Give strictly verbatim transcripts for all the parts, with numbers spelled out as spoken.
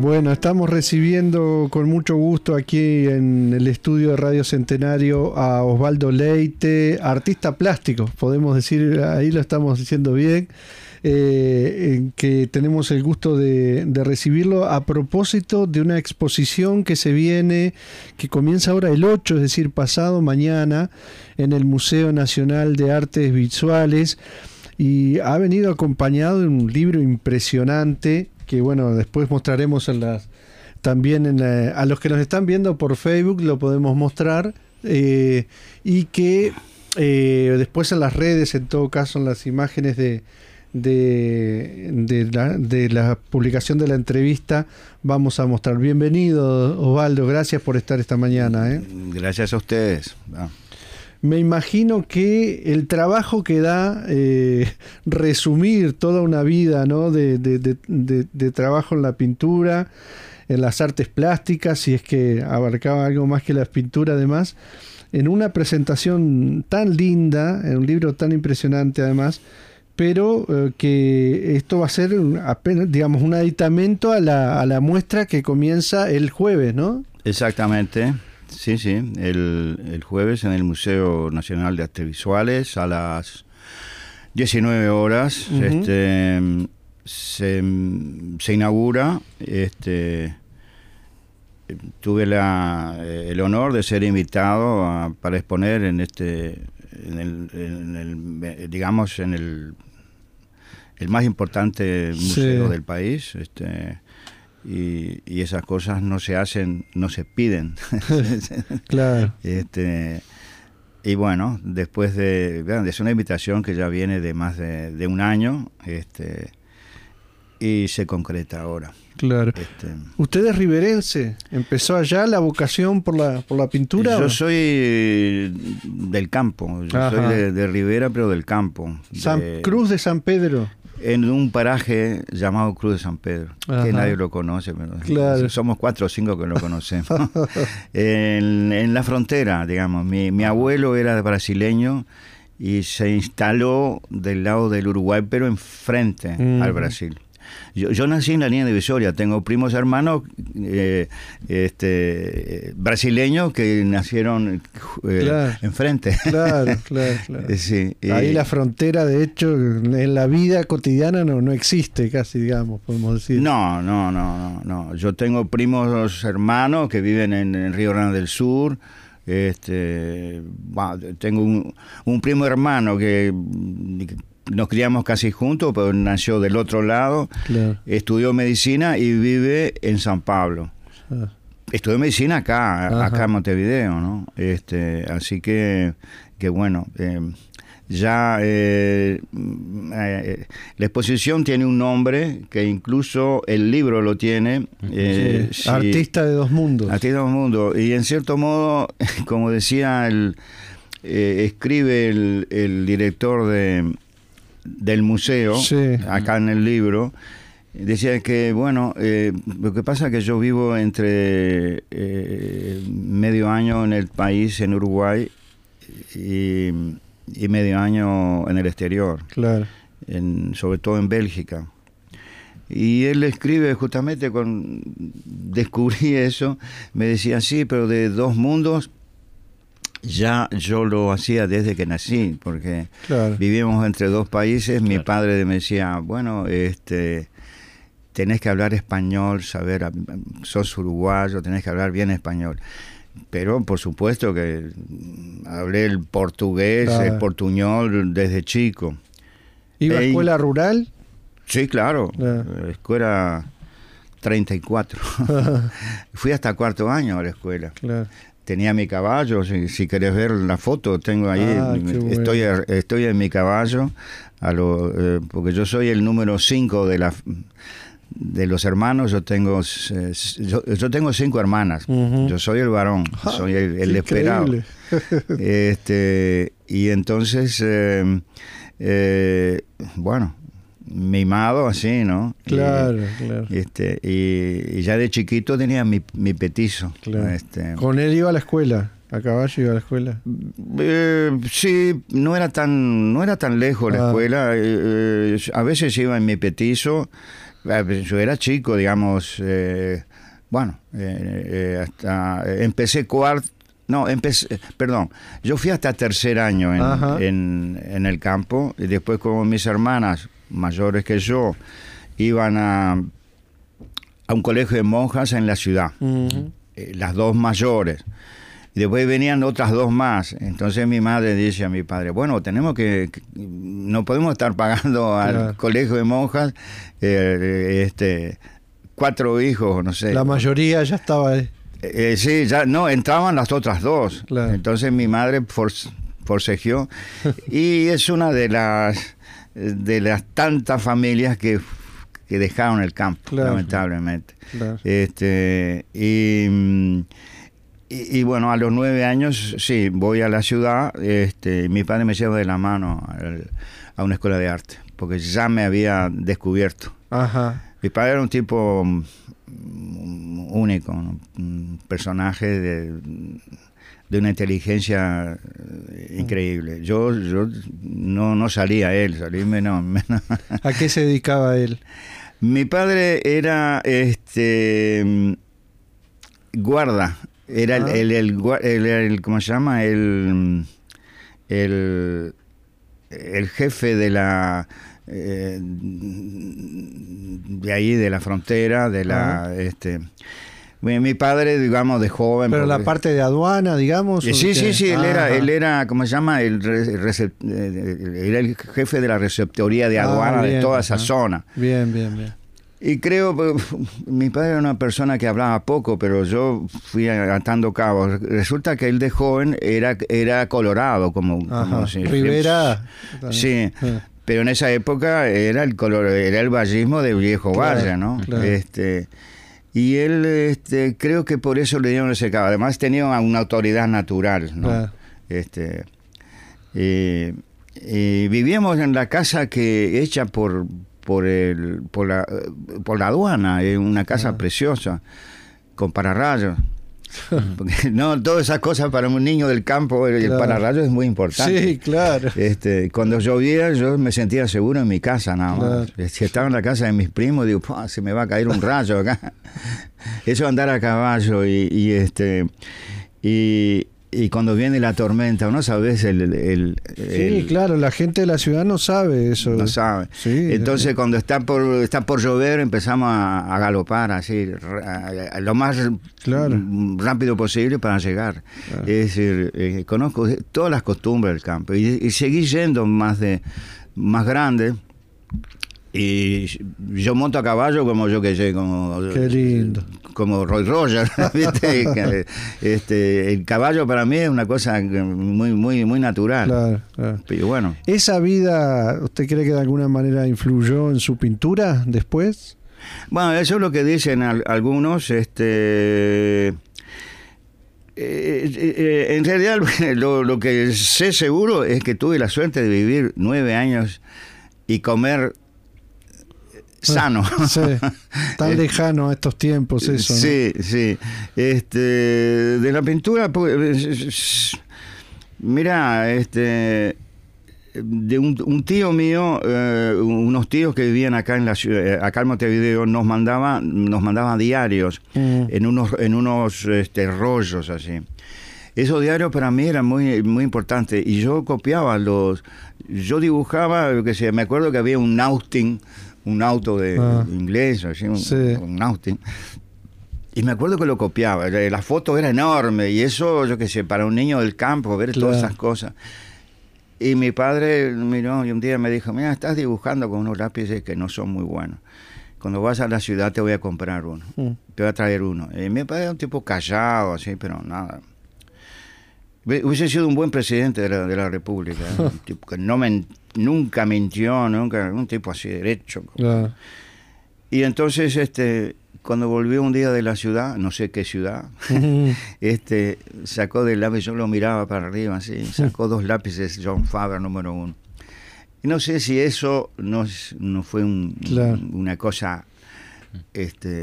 Bueno, estamos recibiendo con mucho gusto aquí en el estudio de Radio Centenario a Osvaldo Leite, artista plástico, podemos decir, ahí lo estamos diciendo bien, eh, que tenemos el gusto de, de recibirlo a propósito de una exposición que se viene, que comienza ahora el ocho, es decir, pasado mañana, en el Museo Nacional de Artes Visuales, y ha venido acompañado de un libro impresionante que bueno, después mostraremos en las, también en la, a los que nos están viendo por Facebook lo podemos mostrar, eh, y que eh, después en las redes, en todo caso en las imágenes de, de, de, la, de la publicación de la entrevista vamos a mostrar. Bienvenido, Osvaldo, gracias por estar esta mañana, ¿eh? Gracias a ustedes. Ah. Me imagino que el trabajo que da eh, resumir toda una vida, ¿no? de, de, de, de, de trabajo en la pintura, en las artes plásticas, si es que abarcaba algo más que la pintura además, en una presentación tan linda, en un libro tan impresionante además, pero eh, que esto va a ser apenas, digamos, un aditamento a la, a la muestra que comienza el jueves, ¿no? Exactamente. Sí, sí, el, el jueves en el Museo Nacional de Artes Visuales a las diecinueve horas. Uh-huh. este, se, se inaugura. Este, tuve la, el honor de ser invitado a, para exponer en este, en el, en el, digamos, en el, el más importante museo sí. del país. Este, Y, y esas cosas no se hacen, no se piden. Claro. Este, y bueno, después de... Es una invitación que ya viene de más de, de un año este, y se concreta ahora. Claro. Este, ¿Usted es riverense? ¿Empezó allá la vocación por la, por la pintura? Yo ¿o? soy del campo. Yo Ajá. soy de, de Rivera, pero del campo. San de, Cruz de San Pedro. En un paraje llamado Cruz de San Pedro, Ajá. que nadie lo conoce, pero claro. somos cuatro o cinco que lo conocemos. en, en la frontera, digamos. Mi, mi abuelo era brasileño y se instaló del lado del Uruguay, pero enfrente mm. al Brasil. Yo, yo nací en la línea divisoria, tengo primos hermanos eh, este, brasileños que nacieron eh, claro, enfrente. Claro, claro, claro. Sí, Ahí eh, la frontera, de hecho, en la vida cotidiana no, no existe casi, digamos, podemos decir. No, no, no, no, no. Yo tengo primos hermanos que viven en, en Río Grande del Sur. Este, bueno, tengo un, un primo hermano que... Nos criamos casi juntos, pero nació del otro lado, claro. Estudió medicina y vive en San Pablo. Ah. Estudió medicina acá, Ajá. acá en Montevideo, ¿no? Este, así que, que bueno, eh, ya eh, eh, la exposición tiene un nombre que incluso el libro lo tiene. Eh, sí. Sí. Artista de dos mundos. Artista de dos mundos. Y en cierto modo, como decía, el, eh, escribe el, el director de... del museo, sí. acá en el libro, decía que, bueno, eh, lo que pasa es que yo vivo entre eh, medio año en el país, en Uruguay, y, y medio año en el exterior, claro. en, sobre todo en Bélgica. Y él escribe justamente, con descubrí eso, me decía, sí, pero de dos mundos, ya yo lo hacía desde que nací, porque claro. vivíamos entre dos países. Claro. Mi padre me decía, bueno, este, tenés que hablar español, saber, sos uruguayo, tenés que hablar bien español. Pero por supuesto que hablé el portugués, claro. el portuñol desde chico. ¿Iba a escuela rural? Sí, claro, claro. Escuela treinta y cuatro. Fui hasta cuarto año a la escuela. Claro. Tenía mi caballo, si, si querés ver la foto, tengo ahí, ah, estoy, bueno. estoy en mi caballo, a lo, eh, porque yo soy el número cinco de la de los hermanos. Yo tengo eh, yo, yo tengo cinco hermanas, uh-huh. yo soy el varón, ah, soy el, el esperado. este y entonces eh, eh, bueno, mimado así, ¿no? Claro, y, claro. Este, y, y ya de chiquito tenía mi, mi petizo. Claro. Este, ¿Con él iba a la escuela? ¿A caballo iba a la escuela? Eh, sí, no era tan, no era tan lejos la Ah. escuela. Eh, eh, a veces iba en mi petizo. Eh, Yo era chico, digamos. Eh, bueno, eh, eh, hasta empecé cuarto. No, empecé, perdón, yo fui hasta tercer año en, en, en el campo, y después como mis hermanas mayores que yo iban a, a un colegio de monjas en la ciudad, uh-huh. eh, las dos mayores, y después venían otras dos más. Entonces mi madre dice a mi padre, bueno, tenemos que, que no podemos estar pagando al claro. colegio de monjas eh, este, cuatro hijos, no sé. La mayoría ya estaba ahí. Eh, sí, ya no, entraban las otras dos. Claro. Entonces mi madre force, forcejeó y es una de las de las tantas familias que, que dejaron el campo, claro. lamentablemente. Claro. Este, y, y, y bueno, a los nueve años, sí, voy a la ciudad. Este, mi padre me lleva de la mano al, a una escuela de arte, porque ya me había descubierto. Ajá. Mi padre era un tipo único, ¿no? Un personaje de, de una inteligencia increíble. Yo, yo no, no salía él, salí menos, menos. ¿A qué se dedicaba él? Mi padre era este guarda, era ah. el, el, el, el, el, ¿cómo se llama? El, el, el jefe de la Eh, de ahí, de la frontera, de la uh-huh. este mi, mi padre, digamos, de joven. Pero porque, la parte de aduana, digamos. Sí, sí, sí, sí, él era, él era, ¿cómo se llama? El, recept, era el jefe de la receptoría de aduana ah, bien, de toda esa uh-huh. zona. Bien, bien, bien. Y creo, mi padre era una persona que hablaba poco, pero yo fui atando cabos. Resulta que él de joven era, era colorado, como, como si, Rivera. Sí. Uh-huh. Pero en esa época era el color, era el vallismo de Viejo claro, Valle, ¿no? Claro. Este, y él, este, creo que por eso le dieron ese cabo. Además tenía una autoridad natural, ¿no? Claro. Este, y, y vivíamos en la casa que hecha por por el por la por la aduana, una casa claro. preciosa con pararrayos. Porque no, todas esas cosas para un niño del campo, el claro. pararrayos es muy importante. Sí, claro. Este, cuando llovía, yo me sentía seguro en mi casa, nada más. Claro. Si estaba en la casa de mis primos, digo, se me va a caer un rayo acá. Eso andar a caballo y, y este y, y cuando viene la tormenta, ¿no sabes? El, el, el, sí, el, claro, la gente de la ciudad no sabe eso. No sabe. Sí, entonces, sí. cuando está por está por llover, empezamos a, a galopar así, a, a lo más claro. rápido posible para llegar. Claro. Es decir, eh, conozco todas las costumbres del campo y, y seguí yendo más de más grande. Y yo monto a caballo como yo que sé, como qué lindo, como Roy Rogers, ¿viste? Este, el caballo para mí es una cosa muy muy muy natural. Claro, claro. Pero bueno. ¿Esa vida usted cree que de alguna manera influyó en su pintura después? Bueno, eso es lo que dicen al, algunos, este eh, eh, en realidad lo, lo que sé seguro es que tuve la suerte de vivir nueve años y comer sano. Sí, tan lejano a estos tiempos eso, ¿no? Sí, sí. Este, de la pintura, pues, mira, este, de un, un tío mío, eh, unos tíos que vivían acá en la ciudad, acá en Montevideo, nos mandaban, nos mandaban diarios mm. en unos, en unos este, rollos así. Esos diarios para mí eran muy, muy importantes y yo copiaba los, yo dibujaba, yo qué sé, me acuerdo que había un Austin, un auto de ah. inglés, así, un, sí. un Austin. Y me acuerdo que lo copiaba. La foto era enorme y eso, yo qué sé, para un niño del campo, ver claro. todas esas cosas. Y mi padre miró y un día me dijo, mira, estás dibujando con unos lápices que no son muy buenos. Cuando vas a la ciudad te voy a comprar uno. Mm. Te voy a traer uno. Y mi padre era un tipo callado, así, pero nada. Hubiese sido un buen presidente de la, de la República. ¿eh? Un tipo que no men, nunca mintió, nunca, un tipo así derecho. Claro. Y entonces, este, cuando volvió un día de la ciudad, no sé qué ciudad, este, sacó del lápiz, yo lo miraba para arriba, así, sacó dos lápices John Faber número uno. Y no sé si eso no, no fue un, claro. una cosa este,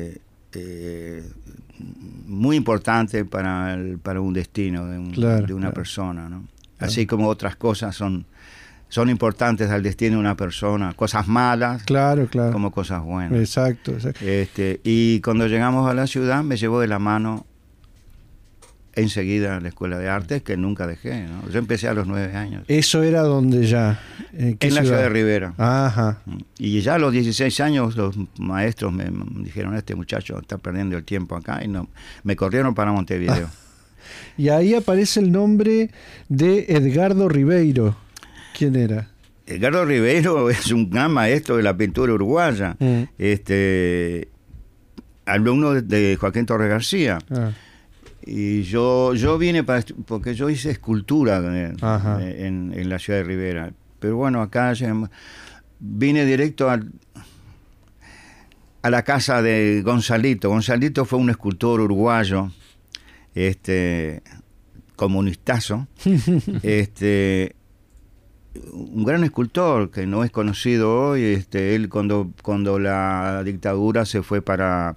eh, muy importante para, el, para un destino de, un, claro, de una claro. persona, ¿no? Claro. Así como otras cosas son, son importantes al destino de una persona, cosas malas, claro, claro. como cosas buenas. Exacto, exacto. Este, y cuando llegamos a la ciudad me llevó de la mano enseguida a la escuela de artes, que nunca dejé, ¿no? Yo empecé a los nueve años. Eso era donde ya. ¿En, qué en la ciudad? ciudad de Rivera. Ajá. Y ya a los dieciséis años los maestros me dijeron, este muchacho está perdiendo el tiempo acá, y no, me corrieron para Montevideo. Y ahí aparece el nombre de Edgardo Ribeiro. ¿Quién era? Edgardo Ribeiro es un gran maestro de la pintura uruguaya, mm. este alumno de Joaquín Torres García. Ah. Y yo yo vine para porque yo hice escultura en, en, en la ciudad de Rivera. Pero bueno, acá vine directo a, a la casa de Gonzalito. Gonzalito fue un escultor uruguayo, este comunistazo, este un gran escultor que no es conocido hoy. Este, él cuando, cuando la dictadura se fue para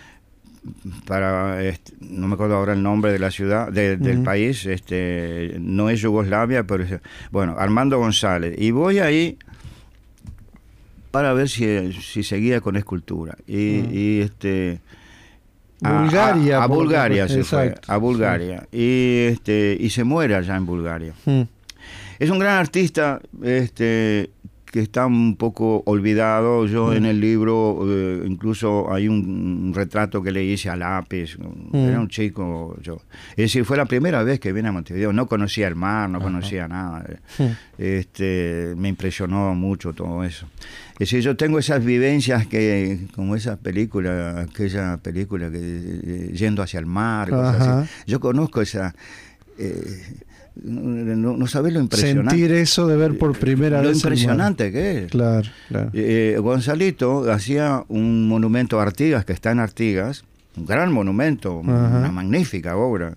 para este, no me acuerdo ahora el nombre de la ciudad de, del uh-huh. país, este no es Yugoslavia, pero es, bueno, Armando González, y voy ahí para ver si, si seguía con escultura y, uh-huh. y este a, Bulgaria a, a Bulgaria porque, se exacto, fue a Bulgaria sí. y este y se muere allá en Bulgaria. Uh-huh. Es un gran artista, este que está un poco olvidado. Yo mm. en el libro eh, incluso hay un, un retrato que le hice a lápiz. Mm. Era un chico. Yo. Es decir, fue la primera vez que vine a Montevideo. No conocía el mar, no Ajá. conocía nada. Mm. Este, me impresionó mucho todo eso. Es decir, yo tengo esas vivencias que, como esa película, aquella película que eh, yendo hacia el mar, cosas así. Yo conozco esa... Eh, No, no, no sabés lo impresionante. Sentir eso de ver por primera lo vez. Lo impresionante que es. Claro, claro. Eh, Gonzalito hacía un monumento a Artigas, que está en Artigas, un gran monumento, Ajá. una magnífica obra.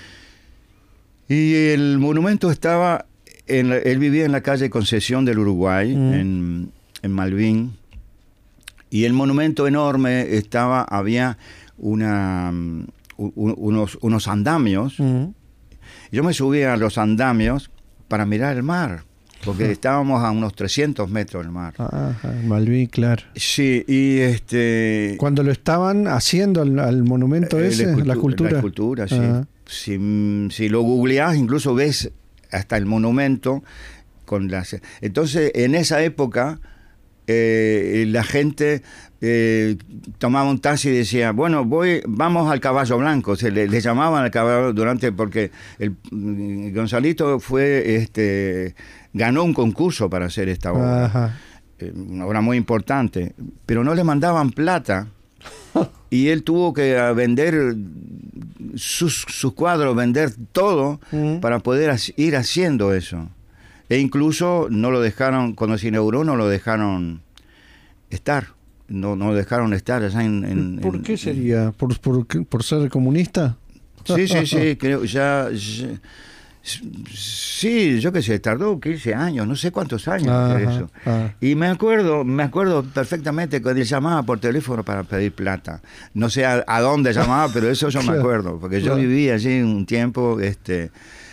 Y el monumento estaba, en la, él vivía en la calle Concesión del Uruguay, mm. en, en Malvin, y el monumento enorme estaba, había una, un, unos, unos andamios. Mm. Yo me subí a los andamios para mirar el mar, porque Ajá. estábamos a unos trescientos metros del mar. Ajá, Malvin, claro. Sí, y este... Cuando lo estaban haciendo al, al monumento eh, ese, la, la escultura. La escultura, sí. Si, si lo googleás, incluso ves hasta el monumento con las... Entonces, en esa época, eh, la gente... Eh, tomaba un taxi y decía, bueno, voy, vamos al Caballo Blanco. Se le, le llamaban al Caballo durante porque el, el Gonzalito fue, este, ganó un concurso para hacer esta obra, Ajá. Eh, una obra muy importante, pero no le mandaban plata y él tuvo que vender sus, sus cuadros, vender todo uh-huh. para poder ir haciendo eso. E incluso no lo dejaron, cuando se inauguró, no lo dejaron estar. No, no dejaron estar allá en... en ¿Por en, qué sería? ¿Por, por, ¿Por ser comunista? Sí, sí, sí, creo, ya, ya... Sí, yo qué sé, tardó quince años, no sé cuántos años Ajá, eso. Ajá. Y me acuerdo, me acuerdo perfectamente cuando él llamaba por teléfono para pedir plata. No sé a, a dónde llamaba, pero eso yo claro, me acuerdo, porque yo claro. viví allí un tiempo, este...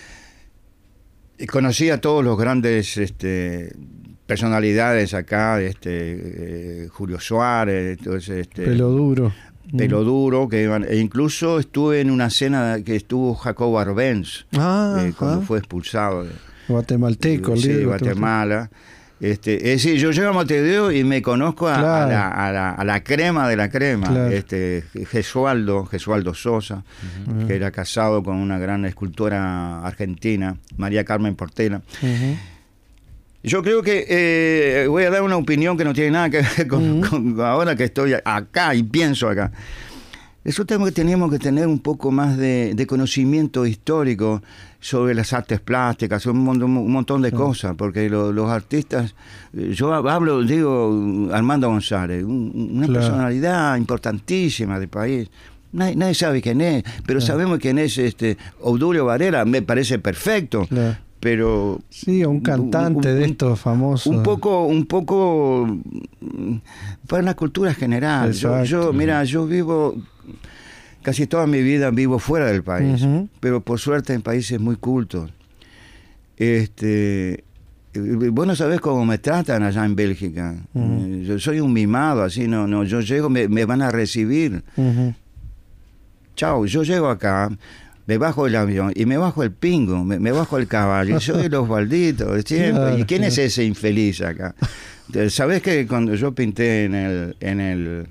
Y conocí a todos los grandes... este personalidades acá, este eh, Julio Suárez, entonces este Pelo Duro, Pelo Duro, que iban, e incluso estuve en una cena que estuvo Jacobo Arbenz, ah, eh, cuando ah. fue expulsado de guatemalteco, sí, de Guatemala. Este, es decir, yo llego a Montevideo y me conozco a, claro. a, la, a, la, a la crema de la crema, claro. este Gesualdo, Gesualdo Sosa, uh-huh. que era casado con una gran escultora argentina, María Carmen Portela. Uh-huh. Yo creo que eh, voy a dar una opinión que no tiene nada que ver con, uh-huh. con ahora que estoy acá y pienso acá. Nosotros que teníamos que tener un poco más de, de conocimiento histórico sobre las artes plásticas, un montón, un montón de uh-huh. cosas, porque lo, los artistas, yo hablo, digo, Armando González, un, una claro. personalidad importantísima del país. Nadie, nadie sabe quién es, pero claro. sabemos quién es este Obdulio Varela, me parece perfecto. Claro. pero sí, un cantante un, un, de estos famosos. Un poco, un poco para la cultura general. Yo, yo, mira, yo vivo casi toda mi vida vivo fuera del país, uh-huh. pero por suerte en países muy cultos. Este, vos no sabés cómo me tratan allá en Bélgica. Uh-huh. Yo soy un mimado, así no, no. Yo llego, me, me van a recibir. Uh-huh. Chao, yo llego acá. Me bajo el avión y me bajo el pingo, me, me bajo el caballo, y soy los balditos siempre. Claro, ¿y quién claro. es ese infeliz acá? ¿Sabés que cuando yo pinté en el... En el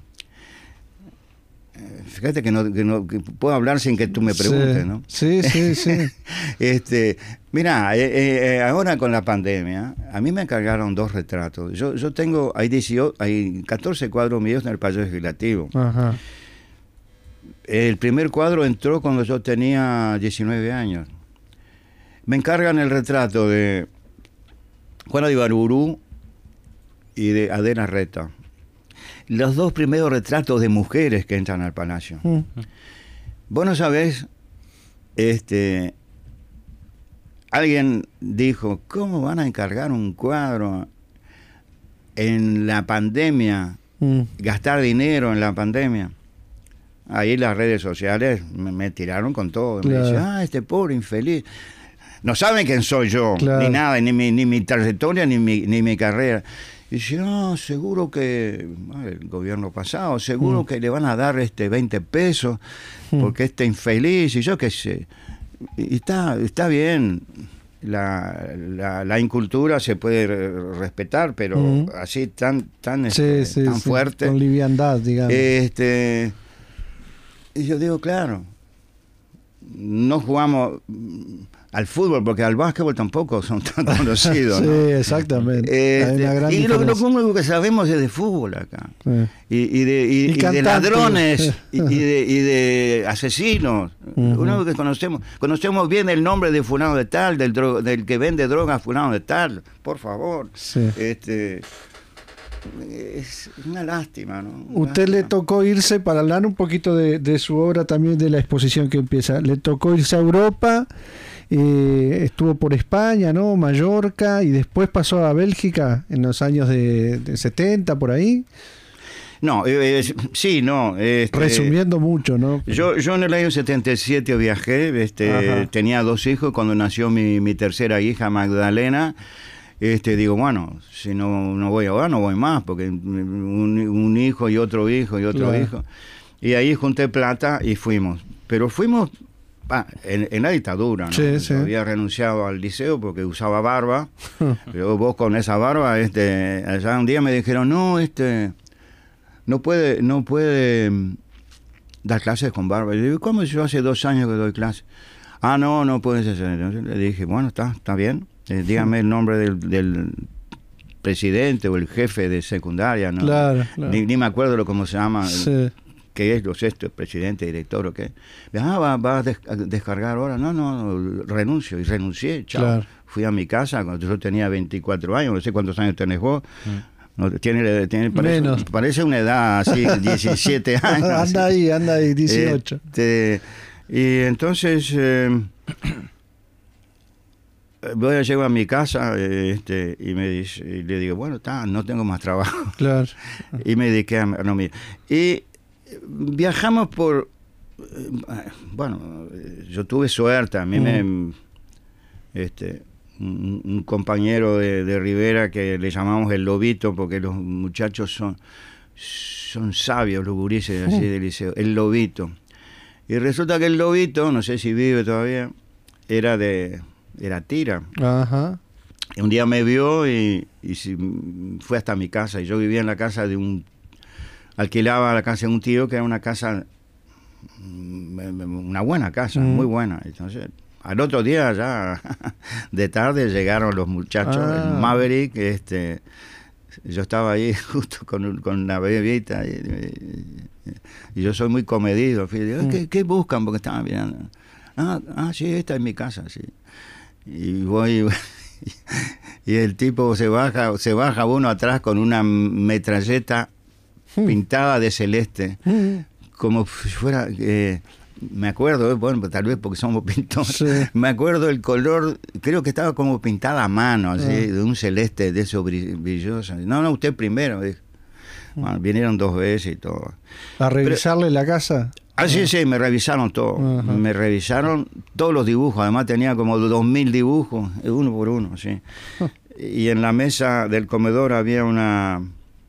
fíjate que no, que no que puedo hablar sin que tú me preguntes, sí, ¿no? Sí, sí, sí. este, mira, eh, eh, ahora con la pandemia, a mí me encargaron dos retratos. Yo, yo tengo, hay, dieciocho, hay catorce cuadros míos en el Palacio Legislativo. Ajá. El primer cuadro entró cuando yo tenía diecinueve años. Me encargan el retrato de Juana de Ibarburu y de Adela Reta. Los dos primeros retratos de mujeres que entran al palacio. Mm. Vos no sabés, este, alguien dijo, ¿cómo van a encargar un cuadro en la pandemia? Mm. Gastar dinero en la pandemia. Ahí las redes sociales me, me tiraron con todo. Claro. Me dicen, ah, este pobre infeliz. No saben quién soy yo, claro. ni nada, ni mi, ni mi trayectoria, ni mi, ni mi carrera. Y dice, no, seguro que el gobierno pasado, seguro mm. que le van a dar este veinte pesos, mm. porque este infeliz, y yo qué sé. Y está, está bien, la, la, la incultura se puede respetar, pero mm. así tan, tan, sí, este, sí, tan sí, fuerte. Con liviandad, digamos. Este... Y yo digo, claro, no jugamos al fútbol, porque al básquetbol tampoco son tan conocidos. Sí, ¿no? Exactamente. Este, y lo, lo único que sabemos es de fútbol acá. Sí. Y, y, de, y, y, y de ladrones, y, y, de, y de asesinos. Uh-huh. Lo único que conocemos, conocemos bien el nombre de fulano de tal, del, dro, del que vende drogas fulano de tal, por favor. Sí. Este... Es una lástima, ¿no? Una Usted lástima. Le tocó irse, para hablar un poquito de, de su obra también, de la exposición que empieza, le tocó irse a Europa, eh, estuvo por España, ¿no? Mallorca, y después pasó a Bélgica en los años de, de setenta, por ahí. No, eh, sí, no. Este, Resumiendo mucho, ¿no? Yo, yo en el año setenta y siete viajé, este, tenía dos hijos, cuando nació mi, mi tercera hija, Magdalena. Este, digo, bueno, si no, no voy ahora, no voy más, porque un, un hijo y otro hijo y otro claro. hijo. Y ahí junté plata y fuimos. Pero fuimos ah, en, en la dictadura, ¿no? Sí, sí. Había renunciado al liceo porque usaba barba. Pero vos con esa barba, este, allá un día me dijeron, no, este, no puede, no puede dar clases con barba. Y digo, ¿cómo? Yo hace dos años que doy clases. Ah, no, no puedes hacer. Entonces le dije, bueno, está, está bien. Eh, dígame el nombre del, del presidente o el jefe de secundaria, ¿no? Claro, claro. Ni, ni me acuerdo lo cómo se llama, sí. qué es, lo sexto, presidente, director o qué. Ah, va, va a, des a descargar ahora. No, no, renuncio. Y renuncié, chao. Claro. Fui a mi casa cuando yo tenía veinticuatro años, no sé cuántos años tenés vos. Mm. No, tiene, tiene, parece, Menos. Parece una edad así, diecisiete años. Anda así. ahí, anda ahí, dieciocho. Este, y entonces... Eh, voy a llegar a mi casa este, y me dice, y le digo, bueno, ta, no tengo más trabajo. Claro. Y me dediqué a... No, mira. Y viajamos por... Bueno, yo tuve suerte. A mí mm. me... Este, un, un compañero de, de Rivera que le llamamos el Lobito, porque los muchachos son, son sabios, los gurises así mm. del liceo. El Lobito. Y resulta que el Lobito, no sé si vive todavía, era de... Era tira. Ajá. Y un día me vio y, y si, fue hasta mi casa. Y yo vivía en la casa de un... Alquilaba la casa de un tío que era una casa... Una buena casa, mm. muy buena. Entonces, al otro día ya, de tarde, llegaron los muchachos, ah. el Maverick. Este, yo estaba ahí justo con, con una bebita. Y, y, y yo soy muy comedido. Digo, ¿qué, ¿Qué buscan? Porque estaban mirando. Ah, ah, sí, esta es mi casa, sí. Y voy y el tipo se baja se baja uno atrás con una metralleta pintada de celeste, como si fuera eh, me acuerdo, bueno, tal vez porque somos pintores, Sí. me acuerdo el color, creo que estaba como pintada a mano, así, Ah. de un celeste de esos brillosos. No, no, usted primero, dijo. Bueno, vinieron dos veces y todo. ¿A revisarle la casa? Ah, sí, sí, me revisaron todo. Ajá. Me revisaron todos los dibujos. Además tenía como dos mil dibujos, uno por uno, sí. Y en la mesa del comedor había una...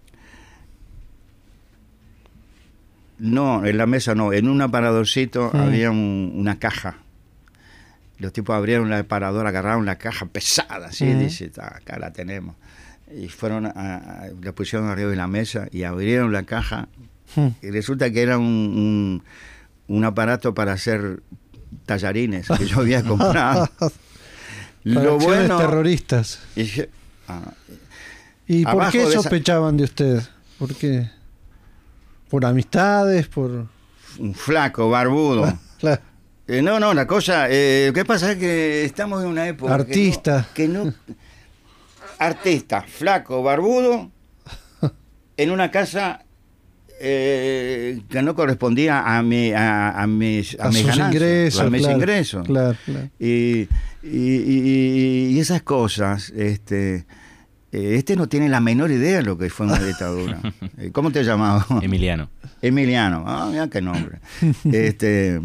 No, en la mesa no. En un aparadorcito Ah. había un- una caja. Los tipos abrieron el aparador, agarraron la caja pesada, así, y Ujú. dice, "Ah, acá la tenemos". Y fueron, a, a- la pusieron arriba de la mesa y abrieron la caja. Y resulta que era un, un, un aparato para hacer tallarines que yo había comprado. Para Lo acciones bueno... terroristas. y dije, ah, ¿Y por Abajo qué de esa- sospechaban de usted? ¿Por qué? ¿Por amistades? ¿Por...? un flaco, barbudo. Claro. Eh, no, no, la cosa... Eh, lo que pasa es que estamos en una época... que no- Artista. Que no, artista, flaco, barbudo, en una casa... Eh, que no correspondía a mi a, a mis a, A mis sus ganancias, ingresos. a mis claro, ingresos. Claro, claro. Y, y, y- y esas cosas, este eh, este no tiene la menor idea de lo que fue una dictadura. Eh, ¿Cómo te llamabas? Emiliano. Emiliano. Ah, mira qué nombre. Este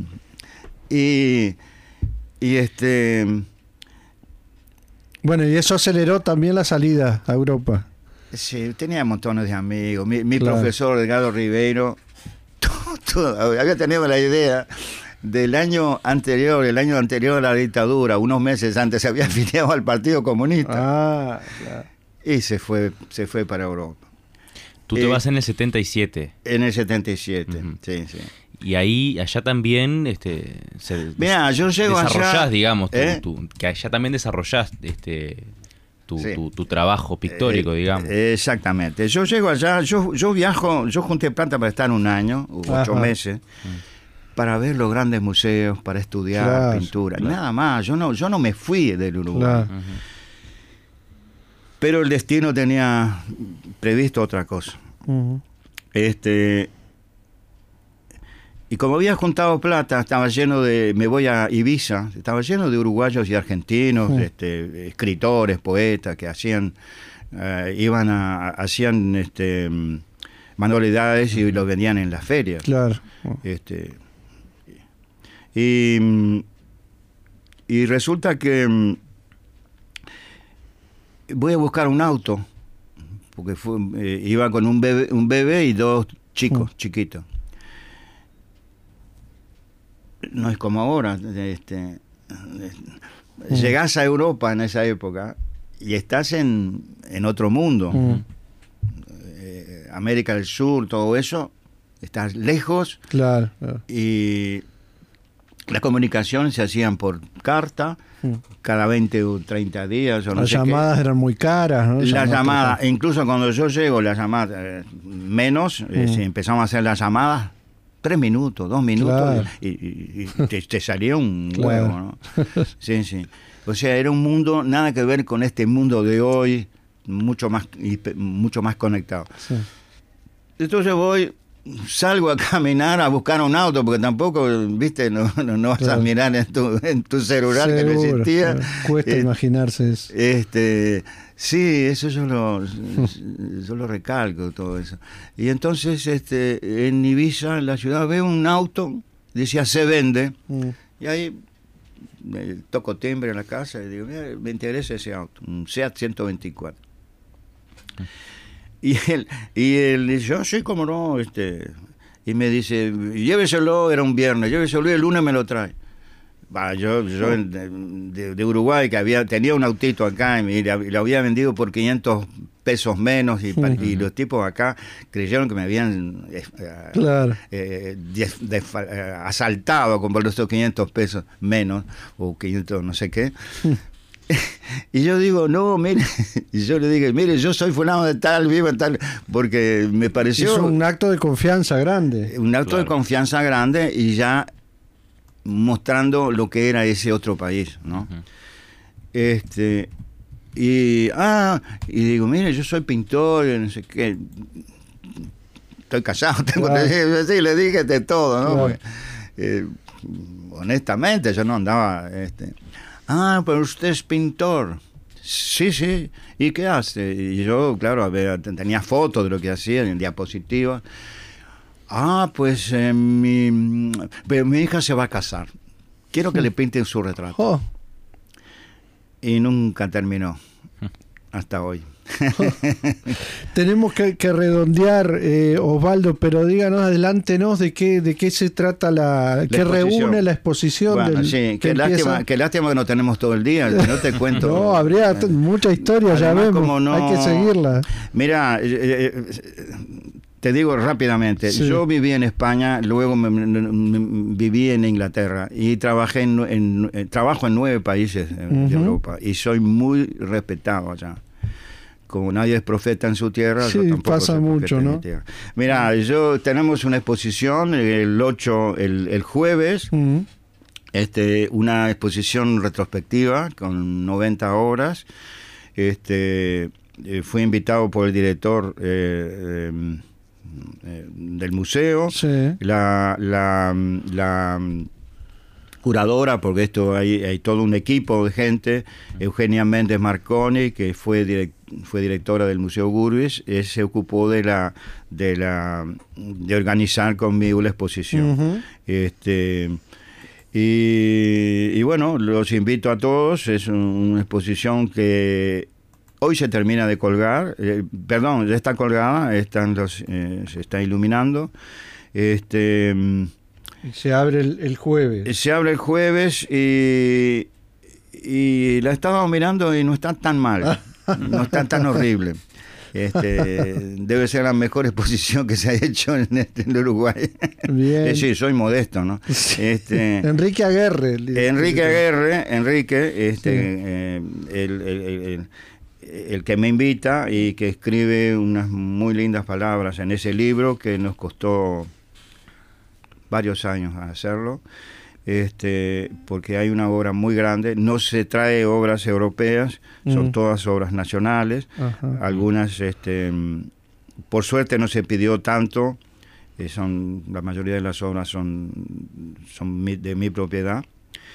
y y este Bueno, y eso aceleró también la salida a Europa. sí, tenía montones de amigos. Mi, mi Claro. profesor Edgardo Ribeiro todo- todo- había tenido la idea del año anterior, el año anterior a la dictadura, unos meses antes se había afiliado al Partido Comunista. Ah, claro. Y se fue, se fue para Europa. Tú te Eh, vas en el setenta y siete. En el setenta y siete, Ujú. sí, sí. Y ahí, allá también, este, se Mirá, yo llego desarrollás, allá, digamos, tu- ¿eh? tu- que allá también desarrollás este, tu, Sí. tu, tu trabajo pictórico, Eh, digamos. Exactamente. Yo llego allá, yo, yo viajo, yo junté plata para estar un año, u ocho Ajá. meses, para ver los grandes museos, para estudiar Claro, pintura. claro. Nada más, yo no, yo no me fui del Uruguay. Claro. Ujú. Pero el destino tenía previsto otra cosa. Ujú. Este y como había juntado plata, estaba lleno de, me voy a Ibiza, estaba lleno de uruguayos y argentinos, Mm. este, escritores, poetas que hacían, eh, iban a, hacían este mm, manualidades y lo vendían en las ferias. Claro. Este, y, mm, y resulta que mm, voy a buscar un auto, porque fue, eh, iba con un bebé, un bebé y dos chicos, Mm. chiquitos. No es como ahora. Este, Mm. llegás a Europa en esa época y estás en, en otro mundo. Mm. Eh, América del Sur, todo eso, estás lejos. Claro, claro. Y las comunicaciones se hacían por carta, Mm. cada veinte o treinta días, o no Las sé llamadas eran muy caras, ¿no? qué. Las Llamadas llamadas, por- incluso cuando yo llego, las llamadas eh, menos, eh, Mm. si empezamos a hacer las llamadas, tres minutos, dos minutos, Claro. y, y- y te, te salía un Claro. huevo, ¿no? Sí, sí. O sea, era un mundo, nada que ver con este mundo de hoy, mucho más, hiper- mucho más conectado. Sí. Entonces voy, salgo a caminar a buscar un auto, porque tampoco, viste, no, no, no vas Claro. a mirar en tu, en tu celular que no Seguro, existía. claro. Cuesta Eh, imaginarse eso. Este, sí, eso yo lo, yo lo recalco, todo eso. Y entonces, este, en Ibiza, en la ciudad, veo un auto, decía se vende, Mm. y ahí eh, toco timbre en la casa y digo, mira, me interesa ese auto, un SEAT ciento veinticuatro. Y él, y él dice, yo sí, cómo no, este, y me dice, lléveselo, era un viernes, lléveselo y el lunes me lo trae. Va, yo yo en- de, de Uruguay, que había tenía un autito acá y, me- y lo había vendido por quinientos pesos menos, y, pa- y los tipos acá creyeron que me habían eh, Claro. eh, des- desfa- eh, asaltado con por esos quinientos pesos menos, o quinientos no sé qué. Y yo digo, no, mire, y yo le dije, mire, yo soy fulano de tal, vivo en tal, porque me pareció Hizo un acto de confianza grande. un acto de Claro. confianza grande y ya mostrando lo que era ese otro país, ¿no? Ujú. Este, y, ah, y digo, mire, yo soy pintor, y no sé qué, estoy casado, tengo, Claro. sí, le dije de todo, ¿no? Claro. Porque, eh, honestamente, yo no andaba... Este, ah, pero usted es pintor. Sí, sí. ¿Y qué hace? Y yo, claro, a ver, tenía fotos de lo que hacía en diapositivas. Ah, pues eh, mi, pero mi hija se va a casar. Quiero que le pinten su retrato. Oh. Y nunca terminó. Hasta hoy. Tenemos que, que redondear, eh, Osvaldo, pero díganos, adelántenos de qué de qué se trata la, La que exposición. reúne la exposición. Bueno, del, sí, que qué empieza- lástima, qué lástima que no tenemos todo el día, que no te cuento. No, habría t- mucha historia, ya Además, vemos. como no- Hay que seguirla. Mira, eh, eh, te digo rápidamente, Sí. yo viví en España, luego me, me- me- viví en Inglaterra y trabajé en, en- eh, trabajo en nueve países eh, de Ujú. Europa y soy muy respetado allá. Como nadie es profeta en su tierra, Sí, yo tampoco pasa soy profeta mucho, en mi ¿no? tierra. Mira, yo tenemos una exposición el ocho, el, el jueves, Mm. este, una exposición retrospectiva con noventa obras. Este, eh, fui invitado por el director eh, eh, eh, del museo, Sí. la, la, la curadora, porque esto hay, hay todo un equipo de gente, Eugenia Méndez Marconi, que fue direc- fue directora del Museo Gurvis, eh, se ocupó de la de la de organizar conmigo la exposición. Ujú. Este y, y bueno, los invito a todos, es un- una exposición que hoy se termina de colgar, eh, perdón, ya está colgada, están los, eh, se está iluminando. Este Y se abre el, el jueves. se abre el jueves y, y la estaba mirando y no está tan mal, no está tan horrible. Este, debe ser la mejor exposición que se ha hecho en, este, en Uruguay. Bien. Eh, sí, soy modesto, ¿no? Sí. Este, Enrique Aguerre. el- Enrique Aguerre, Enrique, este, Sí. eh, el, el- el- el- el que me invita y que escribe unas muy lindas palabras en ese libro que nos costó varios años hacerlo, este, porque hay una obra muy grande, no se trae obras europeas, son Mm. todas obras nacionales, Ajá. algunas, este, por suerte no se pidió tanto, eh, son la mayoría de las obras son, son mi- de mi propiedad.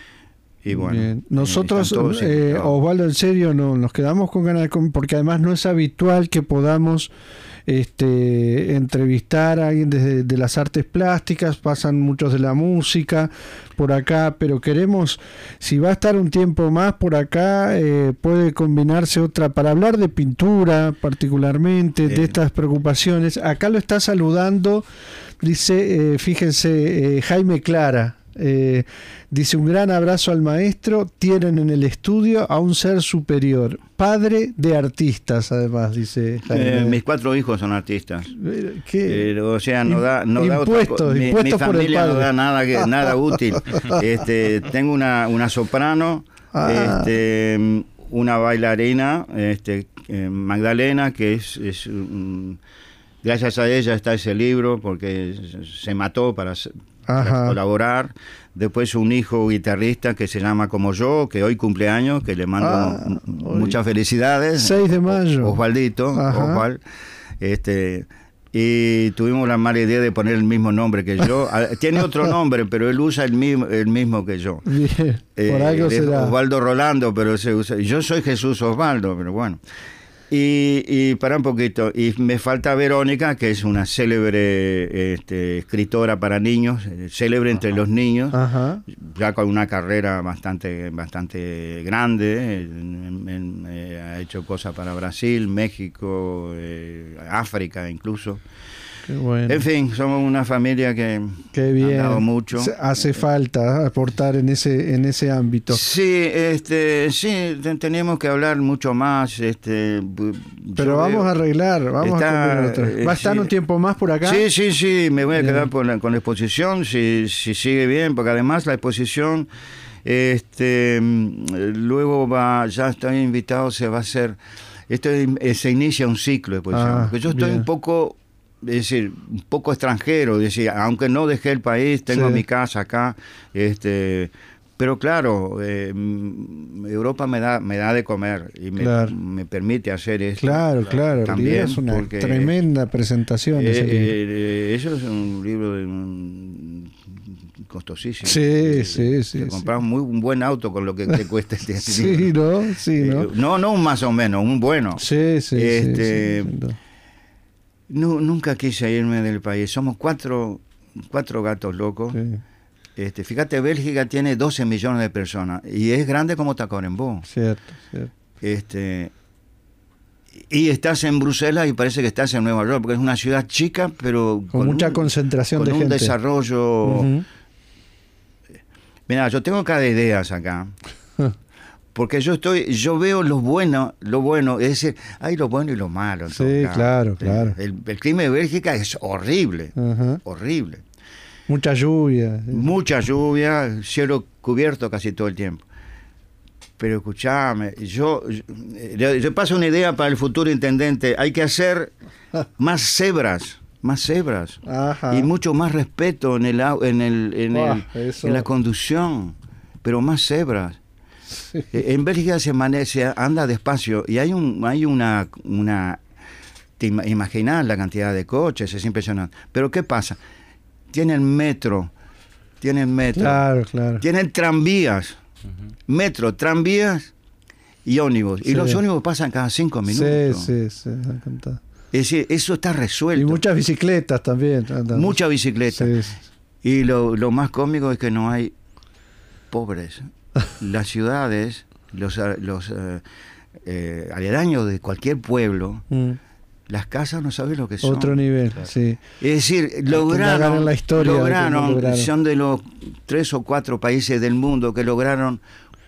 Y bueno, Bien. eh, Nosotros, están todos eh, invitados. Osvaldo, en serio, no, nos quedamos con ganas, de com- porque además no es habitual que podamos este, entrevistar a alguien desde de las artes plásticas, pasan muchos de la música por acá, pero queremos, si va a estar un tiempo más por acá, eh, puede combinarse otra, para hablar de pintura particularmente, de Eh. estas preocupaciones. Acá lo está saludando, dice, eh, fíjense, eh, Jaime Clara. Eh, dice: un gran abrazo al maestro, tienen en el estudio a un ser superior, padre de artistas, además, dice Jaime. Eh, mis cuatro hijos son artistas. Eh, ¿qué? Eh, o sea, no da, no da otra Impuestos, co- mi, mi impuestos por el familia no padre. da nada, que- nada útil. Este, tengo una, una soprano, Ah. este, una bailarina, este, eh, Magdalena, que es, es um, gracias a ella está ese libro, porque se mató para, se- para Ajá. colaborar. Después un hijo guitarrista que se llama como yo, que hoy cumpleaños, que le mando Ah, m- hoy. muchas felicidades. seis de mayo. Osvaldito, Ajá. Osval. Este, y tuvimos la mala idea de poner el mismo nombre que yo. Ah, Tiene otro nombre, pero él usa el mismo, el mismo que yo. Bien, por Eh, algo es será. Osvaldo Rolando, pero se usa. Yo soy Jesús Osvaldo, pero bueno. Y, y para un poquito, y me falta Verónica, que es una célebre este, escritora para niños, eh, célebre entre los niños, Ajá. ya con una carrera bastante bastante grande, en- en- eh, ha hecho cosas para Brasil, México, eh, África incluso. Qué bueno. En fin, somos una familia que Qué bien. ha dado mucho. Se- Hace falta aportar en ese en ese ámbito. Sí, este, sí, te- tenemos que hablar mucho más. Este, bu- Pero yo vamos veo- a arreglar, vamos Está, a combinar otra. eh, ¿Va a estar sí. un tiempo más por acá? Sí, sí, sí, me voy a Bien. quedar por la- con la exposición, si, si sigue bien, porque además la exposición, este, mm, luego va, ya estoy invitado, se va a hacer, esto eh, se inicia un ciclo de exposición, Ah, porque yo estoy bien. un poco, es decir, un poco extranjero, es decir, aunque no dejé el país, tengo Sí. mi casa acá, este... Pero claro, eh, mm, Europa me da me da de comer y me, Claro. me permite hacer esto. Claro, claro. También, Es una porque- tremenda presentación. Eh, ese libro. eh, eso es un libro de un costosísimo. Sí, sí, sí. Te sí. compras muy, un buen auto con lo que te cuesta este Sí, ¿no? Sí, ¿no? Eh, no, no un más o menos, un bueno. Sí, sí, Este, sí, sí, sí. No, nunca quise irme del país. Somos cuatro, cuatro gatos locos. Sí, Este, fíjate, Bélgica tiene doce millones de personas y es grande como Tacuarembó. cierto, cierto. Este, y estás en Bruselas y parece que estás en Nueva York, porque es una ciudad chica, pero Con, mucha un, concentración con de un gente. desarrollo. Ujú. Mira, yo tengo cada ideas acá. Porque yo estoy, yo veo lo bueno, lo bueno, es decir, hay lo bueno y lo malo. en Sí, todo caso. claro, claro. El, el clima de Bélgica es horrible, Ajá. horrible. Mucha lluvia. Mucha lluvia, cielo cubierto casi todo el tiempo. Pero escúchame, yo, yo, yo paso una idea para el futuro intendente. Hay que hacer más cebras, más cebras. Ajá. Y mucho más respeto en el au- en el, en, Buah, el- eso. en la conducción, pero más cebras. Sí. En Bélgica se, mane- se anda despacio y hay un hay una una te ima- imaginás la cantidad de coches, es impresionante. Pero ¿qué pasa? Tienen metro, tienen metro, Claro, claro. tienen tranvías, Ujú. metro, tranvías y ómnibus. Sí. Y los ómnibus pasan cada cinco minutos. Sí, sí, sí. me ha encantado. Es decir, eso está Y resuelto. muchas bicicletas también. andan. Mucha bicicleta. Sí, sí. Y lo, lo más cómico es que no hay pobres. Las ciudades, los, eh, los eh, eh, aledaños de cualquier pueblo, Mm. las casas no sabes lo que son. Otro nivel, Claro. sí. Es decir, indagar lograron, en la historia de cómo lograron, lograron. son de los tres o cuatro países del mundo que lograron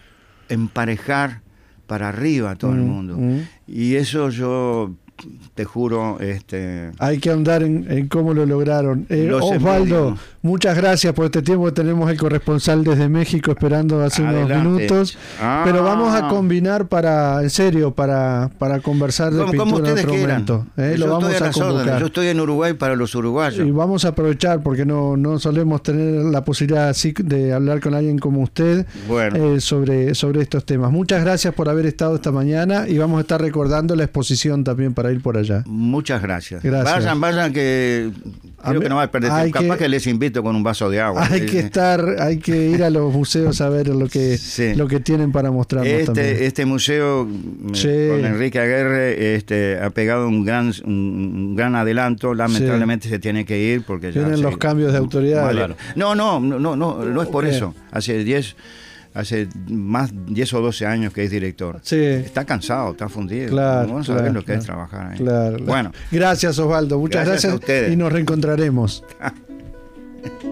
emparejar para arriba a todo el Mm, mundo. mm. Y eso yo te juro, este Hay que ahondar en, en cómo lo lograron. Eh, Los Osvaldo, envidio. muchas gracias por este tiempo. Tenemos el corresponsal desde México esperando hace unos Adelante. minutos. Ah. Pero vamos a combinar para, en serio, para, para conversar de como, como pintura en ustedes otro quieran. momento. ¿eh? Yo Lo vamos estoy a a las órdenes. convocar. Yo estoy en Uruguay para los uruguayos. Y vamos a aprovechar porque no, no solemos tener la posibilidad así de hablar con alguien como usted Bueno. eh, sobre, sobre estos temas. Muchas gracias por haber estado esta mañana y vamos a estar recordando la exposición también para ir por allá. Muchas gracias. Gracias. Vayan, vayan que A creo mí- que no va a perder hay tiempo. Capaz que- que les invito con un vaso de agua. Hay que Eh, estar, hay que ir a los museos a ver lo que, Sí. lo que tienen para mostrarnos también. Este, este museo mm, Sí. con Enrique Aguirre este, ha pegado un gran un, un gran adelanto. Lamentablemente se tiene que ir porque ya Vienen se- los cambios de autoridad. Vale. Claro. No, no, no, no, no, no es por Ok. eso. Hace diez hace más diez o doce años que es director. Sí. Está cansado, está fundido. Claro, Vamos a claro, ver lo que claro. es trabajar ahí. Claro. Bueno. Gracias, Osvaldo. Muchas Gracias a gracias ustedes. y nos reencontraremos.